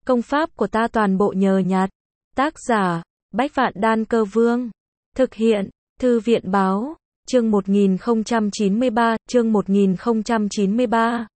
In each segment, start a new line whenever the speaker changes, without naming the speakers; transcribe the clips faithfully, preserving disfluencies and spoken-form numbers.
Công pháp của ta toàn bộ nhờ nhặt. Tác giả, Bách Vạn Đan Cơ Vương. Thực hiện, Thư viện Báo. Chương một nghìn không trăm chín mươi ba, chương một nghìn không trăm chín mươi ba.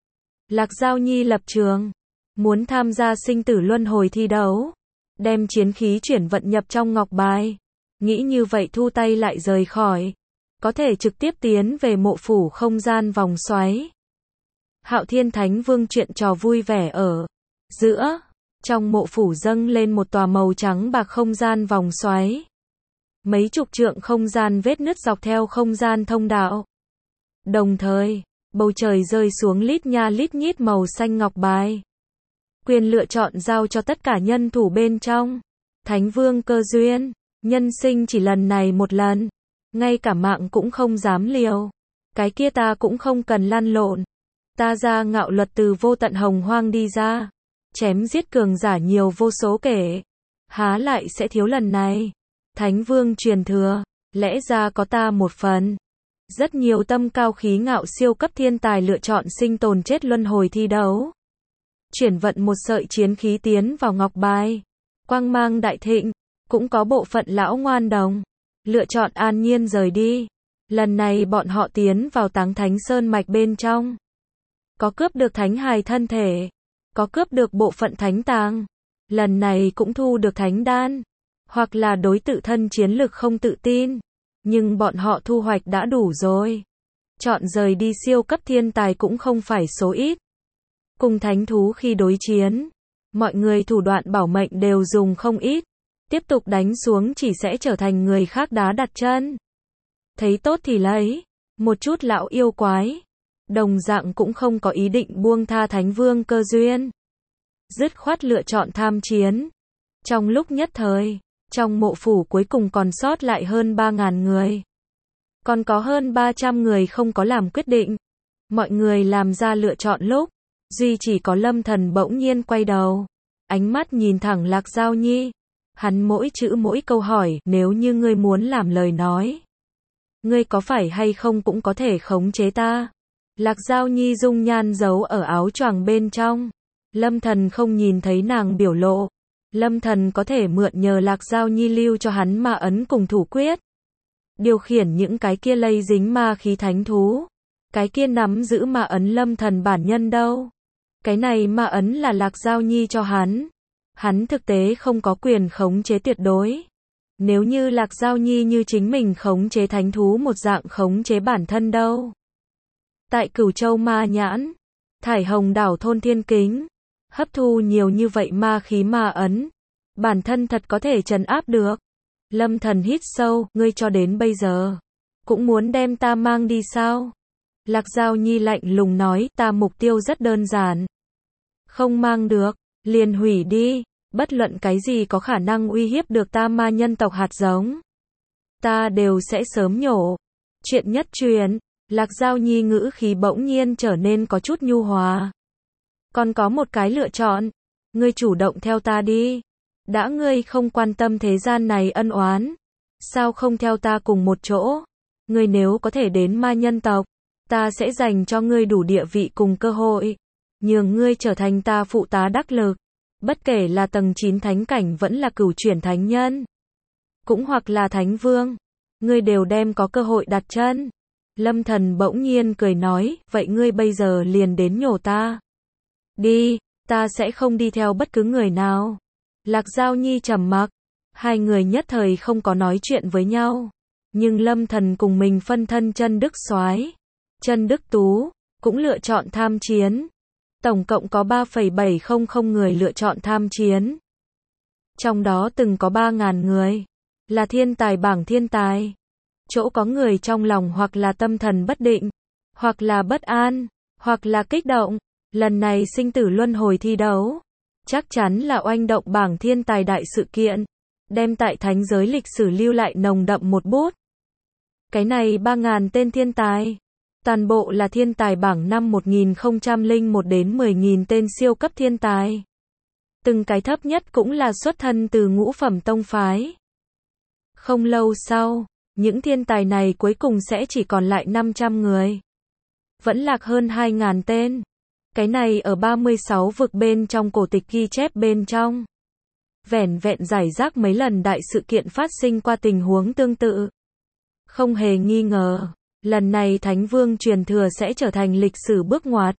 Lạc Giao Nhi lập trường. Muốn tham gia sinh tử luân hồi thi đấu. Đem chiến khí chuyển vận nhập trong ngọc bài. Nghĩ như vậy thu tay lại rời khỏi. Có thể trực tiếp tiến về mộ phủ không gian vòng xoáy. Hạo Thiên Thánh Vương chuyện trò vui vẻ ở giữa. Trong mộ phủ dâng lên một tòa màu trắng bạc không gian vòng xoáy. Mấy chục trượng không gian vết nứt dọc theo không gian thông đạo. Đồng thời, bầu trời rơi xuống lít nha lít nhít màu xanh ngọc bài. Quyền lựa chọn giao cho tất cả nhân thủ bên trong. Thánh Vương cơ duyên, nhân sinh chỉ lần này một lần. Ngay cả mạng cũng không dám liều. Cái kia ta cũng không cần lăn lộn. Ta ra ngạo luật từ vô tận hồng hoang đi ra. Chém giết cường giả nhiều vô số kể. Há lại sẽ thiếu lần này. Thánh Vương truyền thừa, lẽ ra có ta một phần. Rất nhiều tâm cao khí ngạo siêu cấp thiên tài lựa chọn sinh tồn chết luân hồi thi đấu. Chuyển vận một sợi chiến khí tiến vào ngọc bài. Quang mang đại thịnh, cũng có bộ phận lão ngoan đồng. Lựa chọn an nhiên rời đi. Lần này bọn họ tiến vào Táng Thánh Sơn mạch bên trong. Có cướp được thánh hài thân thể. Có cướp được bộ phận thánh tàng. Lần này cũng thu được thánh đan. Hoặc là đối tự thân chiến lực không tự tin. Nhưng bọn họ thu hoạch đã đủ rồi. Chọn rời đi siêu cấp thiên tài cũng không phải số ít. Cùng thánh thú khi đối chiến. Mọi người thủ đoạn bảo mệnh đều dùng không ít. Tiếp tục đánh xuống chỉ sẽ trở thành người khác đá đặt chân. Thấy tốt thì lấy. Một chút lão yêu quái. Đồng dạng cũng không có ý định buông tha Thánh Vương cơ duyên. Dứt khoát lựa chọn tham chiến. Trong lúc nhất thời, trong mộ phủ cuối cùng còn sót lại hơn ba ngàn người. Còn có hơn ba trăm người không có làm quyết định. Mọi người làm ra lựa chọn lúc. Duy chỉ có Lâm Thần bỗng nhiên quay đầu. Ánh mắt nhìn thẳng Lạc Giao Nhi. Hắn mỗi chữ mỗi câu hỏi, nếu như ngươi muốn làm lời nói. Ngươi có phải hay không cũng có thể khống chế ta. Lạc Giao Nhi dung nhan giấu ở áo choàng bên trong. Lâm Thần không nhìn thấy nàng biểu lộ. Lâm Thần có thể mượn nhờ Lạc Giao Nhi lưu cho hắn ma ấn cùng thủ quyết. Điều khiển những cái kia lây dính ma khí thánh thú. Cái kia nắm giữ ma ấn Lâm Thần bản nhân đâu. Cái này ma ấn là Lạc Giao Nhi cho hắn. Hắn thực tế không có quyền khống chế tuyệt đối. Nếu như Lạc Giao Nhi như chính mình khống chế thánh thú một dạng khống chế bản thân đâu. Tại Cửu Châu Ma Nhãn, Thải Hồng Đảo thôn Thiên Kính, hấp thu nhiều như vậy ma khí ma ấn, bản thân thật có thể trấn áp được. Lâm Thần hít sâu, ngươi cho đến bây giờ cũng muốn đem ta mang đi sao? Lạc Giao Nhi lạnh lùng nói, ta mục tiêu rất đơn giản. Không mang được, liền hủy đi, bất luận cái gì có khả năng uy hiếp được ta ma nhân tộc hạt giống. Ta đều sẽ sớm nhổ. Chuyện nhất truyền. Lạc Giao Nhi ngữ khí bỗng nhiên trở nên có chút nhu hòa. Còn có một cái lựa chọn. Ngươi chủ động theo ta đi. Đã ngươi không quan tâm thế gian này ân oán. Sao không theo ta cùng một chỗ? Ngươi nếu có thể đến ma nhân tộc. Ta sẽ dành cho ngươi đủ địa vị cùng cơ hội. Nhường ngươi trở thành ta phụ tá đắc lực. Bất kể là tầng chín thánh cảnh vẫn là cửu chuyển thánh nhân. Cũng hoặc là thánh vương. Ngươi đều đem có cơ hội đặt chân. Lâm Thần bỗng nhiên cười nói, vậy ngươi bây giờ liền đến nhổ ta. Đi, ta sẽ không đi theo bất cứ người nào. Lạc Giao Nhi trầm mặc. Hai người nhất thời không có nói chuyện với nhau. Nhưng Lâm Thần cùng mình phân thân Chân Đức Soái, Chân Đức Tú, cũng lựa chọn tham chiến. Tổng cộng có ba phẩy bảy không không người lựa chọn tham chiến. Trong đó từng có ba ngàn người. Là thiên tài bảng thiên tài. Chỗ có người trong lòng hoặc là tâm thần bất định. Hoặc là bất an. Hoặc là kích động. Lần này sinh tử luân hồi thi đấu. Chắc chắn là oanh động bảng thiên tài đại sự kiện. Đem tại thánh giới lịch sử lưu lại nồng đậm một bút. Cái này ba ngàn tên thiên tài. Toàn bộ là thiên tài bảng năm một nghìn không trăm lẻ một đến mười nghìn tên siêu cấp thiên tài. Từng cái thấp nhất cũng là xuất thân từ ngũ phẩm tông phái. Không lâu sau, những thiên tài này cuối cùng sẽ chỉ còn lại năm trăm người. Vẫn lạc hơn hai ngàn tên. Cái này ở ba mươi sáu vực bên trong cổ tịch ghi chép bên trong. Vẻn vẹn giải rác mấy lần đại sự kiện phát sinh qua tình huống tương tự. Không hề nghi ngờ, lần này Thánh Vương truyền thừa sẽ trở thành lịch sử bước ngoặt.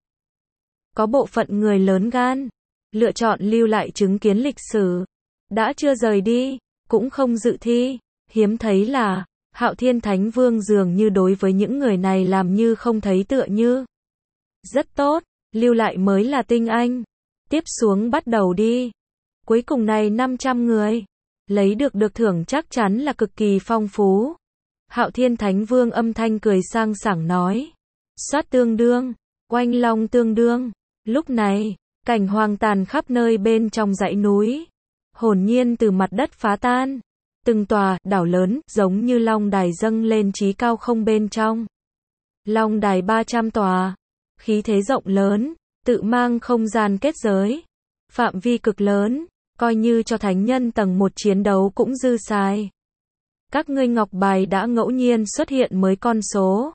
Có bộ phận người lớn gan, lựa chọn lưu lại chứng kiến lịch sử. Đã chưa rời đi, cũng không dự thi. Hiếm thấy là, Hạo Thiên Thánh Vương dường như đối với những người này làm như không thấy tựa như. Rất tốt, lưu lại mới là tinh anh. Tiếp xuống bắt đầu đi. Cuối cùng này năm trăm người, lấy được được thưởng chắc chắn là cực kỳ phong phú. Hạo Thiên Thánh Vương âm thanh cười sang sảng nói. Soát tương đương, oanh long tương đương. Lúc này, cảnh hoang tàn khắp nơi bên trong dãy núi. Hồn nhiên từ mặt đất phá tan. Từng tòa, đảo lớn, giống như long đài dâng lên trí cao không bên trong. Long đài ba trăm tòa. Khí thế rộng lớn, tự mang không gian kết giới. Phạm vi cực lớn, coi như cho thánh nhân tầng một chiến đấu cũng dư xài. Các ngươi ngọc bài đã ngẫu nhiên xuất hiện mới con số.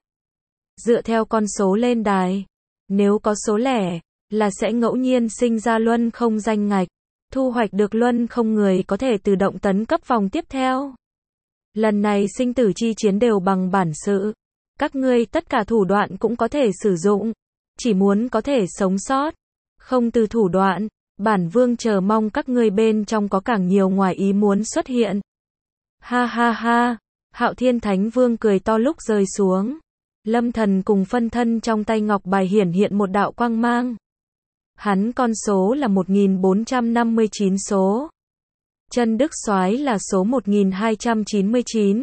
Dựa theo con số lên đài, nếu có số lẻ, là sẽ ngẫu nhiên sinh ra luân không danh ngạch. Thu hoạch được luân không người có thể tự động tấn cấp vòng tiếp theo. Lần này sinh tử chi chiến đều bằng bản sự. Các ngươi tất cả thủ đoạn cũng có thể sử dụng. Chỉ muốn có thể sống sót. Không từ thủ đoạn, bản vương chờ mong các ngươi bên trong có càng nhiều ngoài ý muốn xuất hiện. Ha ha ha, Hạo Thiên Thánh Vương cười to lúc rơi xuống. Lâm Thần cùng phân thân trong tay ngọc bài hiển hiện một đạo quang mang. Hắn con số là một nghìn bốn trăm năm mươi chín số. Chân Đức Soái là số một nghìn hai trăm chín mươi chín.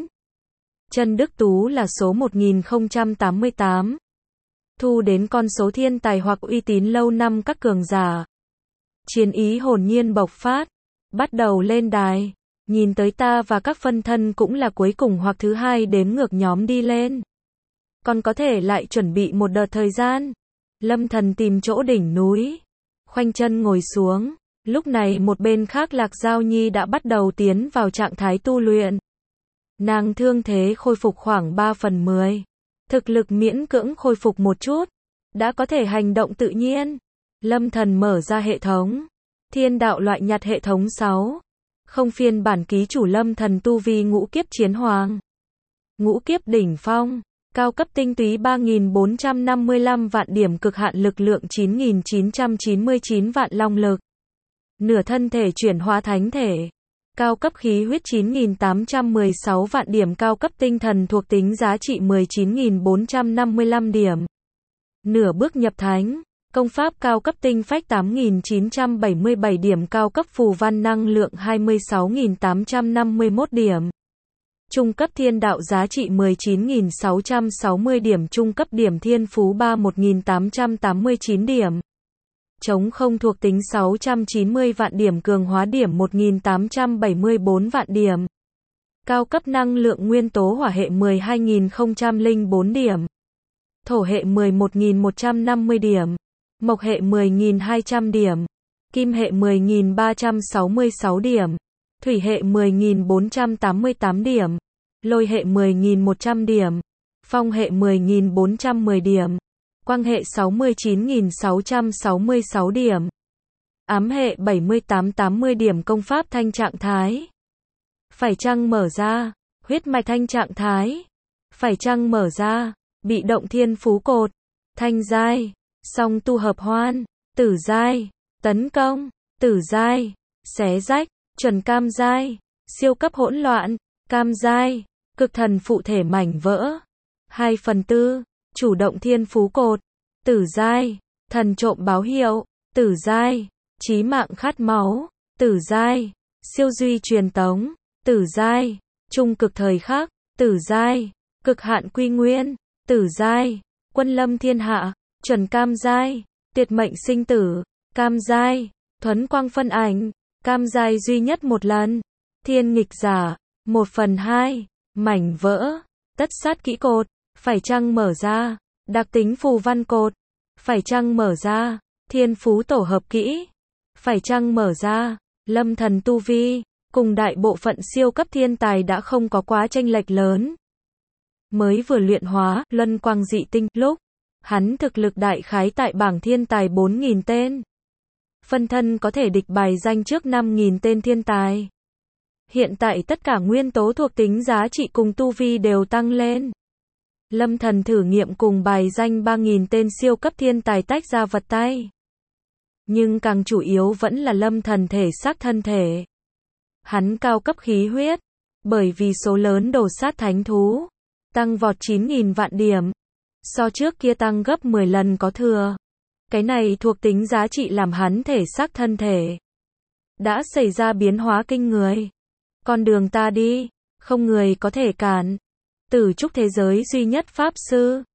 Chân Đức Tú là số một nghìn không trăm tám mươi tám. Thu đến con số thiên tài hoặc uy tín lâu năm các cường giả. Chiến ý hồn nhiên bộc phát. Bắt đầu lên đài. Nhìn tới ta và các phân thân cũng là cuối cùng hoặc thứ hai đếm ngược nhóm đi lên. Còn có thể lại chuẩn bị một đợt thời gian. Lâm Thần tìm chỗ đỉnh núi. Khoanh chân ngồi xuống. Lúc này một bên khác Lạc Giao Nhi đã bắt đầu tiến vào trạng thái tu luyện. Nàng thương thế khôi phục khoảng ba phần mười. Thực lực miễn cưỡng khôi phục một chút. Đã có thể hành động tự nhiên. Lâm Thần mở ra hệ thống. Thiên đạo loại nhặt hệ thống sáu. Không phiên bản ký chủ Lâm Thần tu vi ngũ kiếp chiến hoàng. Ngũ kiếp đỉnh phong. Cao cấp tinh túy ba nghìn bốn trăm năm mươi lăm vạn điểm, cực hạn lực lượng chín nghìn chín trăm chín mươi chín vạn long lực. Nửa thân thể chuyển hóa thánh thể. Cao cấp khí huyết chín nghìn tám trăm mười sáu vạn điểm, cao cấp tinh thần thuộc tính giá trị mười chín nghìn bốn trăm năm mươi lăm điểm. Nửa bước nhập thánh. Công pháp cao cấp tinh phách tám nghìn chín trăm bảy mươi bảy điểm, cao cấp phù văn năng lượng hai mươi sáu nghìn tám trăm năm mươi mốt điểm. Trung cấp thiên đạo giá trị mười chín nghìn sáu trăm sáu mươi điểm, trung cấp điểm thiên phú ba mươi một nghìn tám trăm tám mươi chín điểm. Chống không thuộc tính sáu trăm chín mươi vạn điểm, cường hóa điểm một nghìn tám trăm bảy mươi bốn vạn điểm. Cao cấp năng lượng nguyên tố hỏa hệ mười hai nghìn không trăm lẻ bốn điểm. Thổ hệ mười một nghìn một trăm năm mươi điểm. Mộc hệ mười nghìn hai trăm điểm. Kim hệ mười nghìn ba trăm sáu mươi sáu điểm. Thủy hệ mười nghìn bốn trăm tám mươi tám điểm. Lôi hệ mười nghìn một trăm điểm. Phong hệ mười nghìn bốn trăm mười điểm. Quang hệ sáu mươi chín nghìn sáu trăm sáu mươi sáu điểm. Ám hệ bảy mươi tám tám mươi điểm. Công pháp thanh trạng thái. Phải chăng mở ra. Huyết mạch thanh trạng thái. Phải chăng mở ra. Bị động thiên phú cột. Thanh giai. Song tu hợp hoan. Tử giai. Tấn công. Tử giai. Xé rách. Chuẩn cam giai. Siêu cấp hỗn loạn. Cam giai. Cực thần phụ thể mảnh vỡ. hai phần tư. Chủ động thiên phú cột. Tử giai. Thần trộm báo hiệu. Tử giai. Chí mạng khát máu. Tử giai. Siêu duy truyền tống. Tử giai. Trung cực thời khắc. Tử giai. Cực hạn quy nguyên. Tử giai. Quân lâm thiên hạ. Chuẩn cam giai. Tiệt mệnh sinh tử. Cam giai. Thuấn quang phân ảnh. Cam giai duy nhất một lần. Thiên nghịch giả. một phần hai. Mảnh vỡ. Tất sát kỹ cột. Phải chăng mở ra. Đặc tính phù văn cột. Phải chăng mở ra. Thiên phú tổ hợp kỹ. Phải chăng mở ra. Lâm Thần tu vi. Cùng đại bộ phận siêu cấp thiên tài đã không có quá chênh lệch lớn. Mới vừa luyện hóa luân quang dị tinh lúc Hắn thực lực đại khái tại bảng thiên tài bốn nghìn tên. Phân thân có thể địch bài danh trước năm nghìn tên thiên tài. Hiện tại tất cả nguyên tố thuộc tính giá trị cùng tu vi đều tăng lên. Lâm Thần thử nghiệm cùng bài danh ba nghìn tên siêu cấp thiên tài tách ra vật tay. Nhưng càng chủ yếu vẫn là Lâm Thần thể xác thân thể. Hắn cao cấp khí huyết, bởi vì số lớn đồ sát thánh thú, tăng vọt chín nghìn vạn điểm. So trước kia tăng gấp mười lần có thừa. Cái này thuộc tính giá trị làm hắn thể xác thân thể đã xảy ra biến hóa kinh người. Con đường ta đi, không người có thể cản. Tử trúc thế giới duy nhất pháp sư,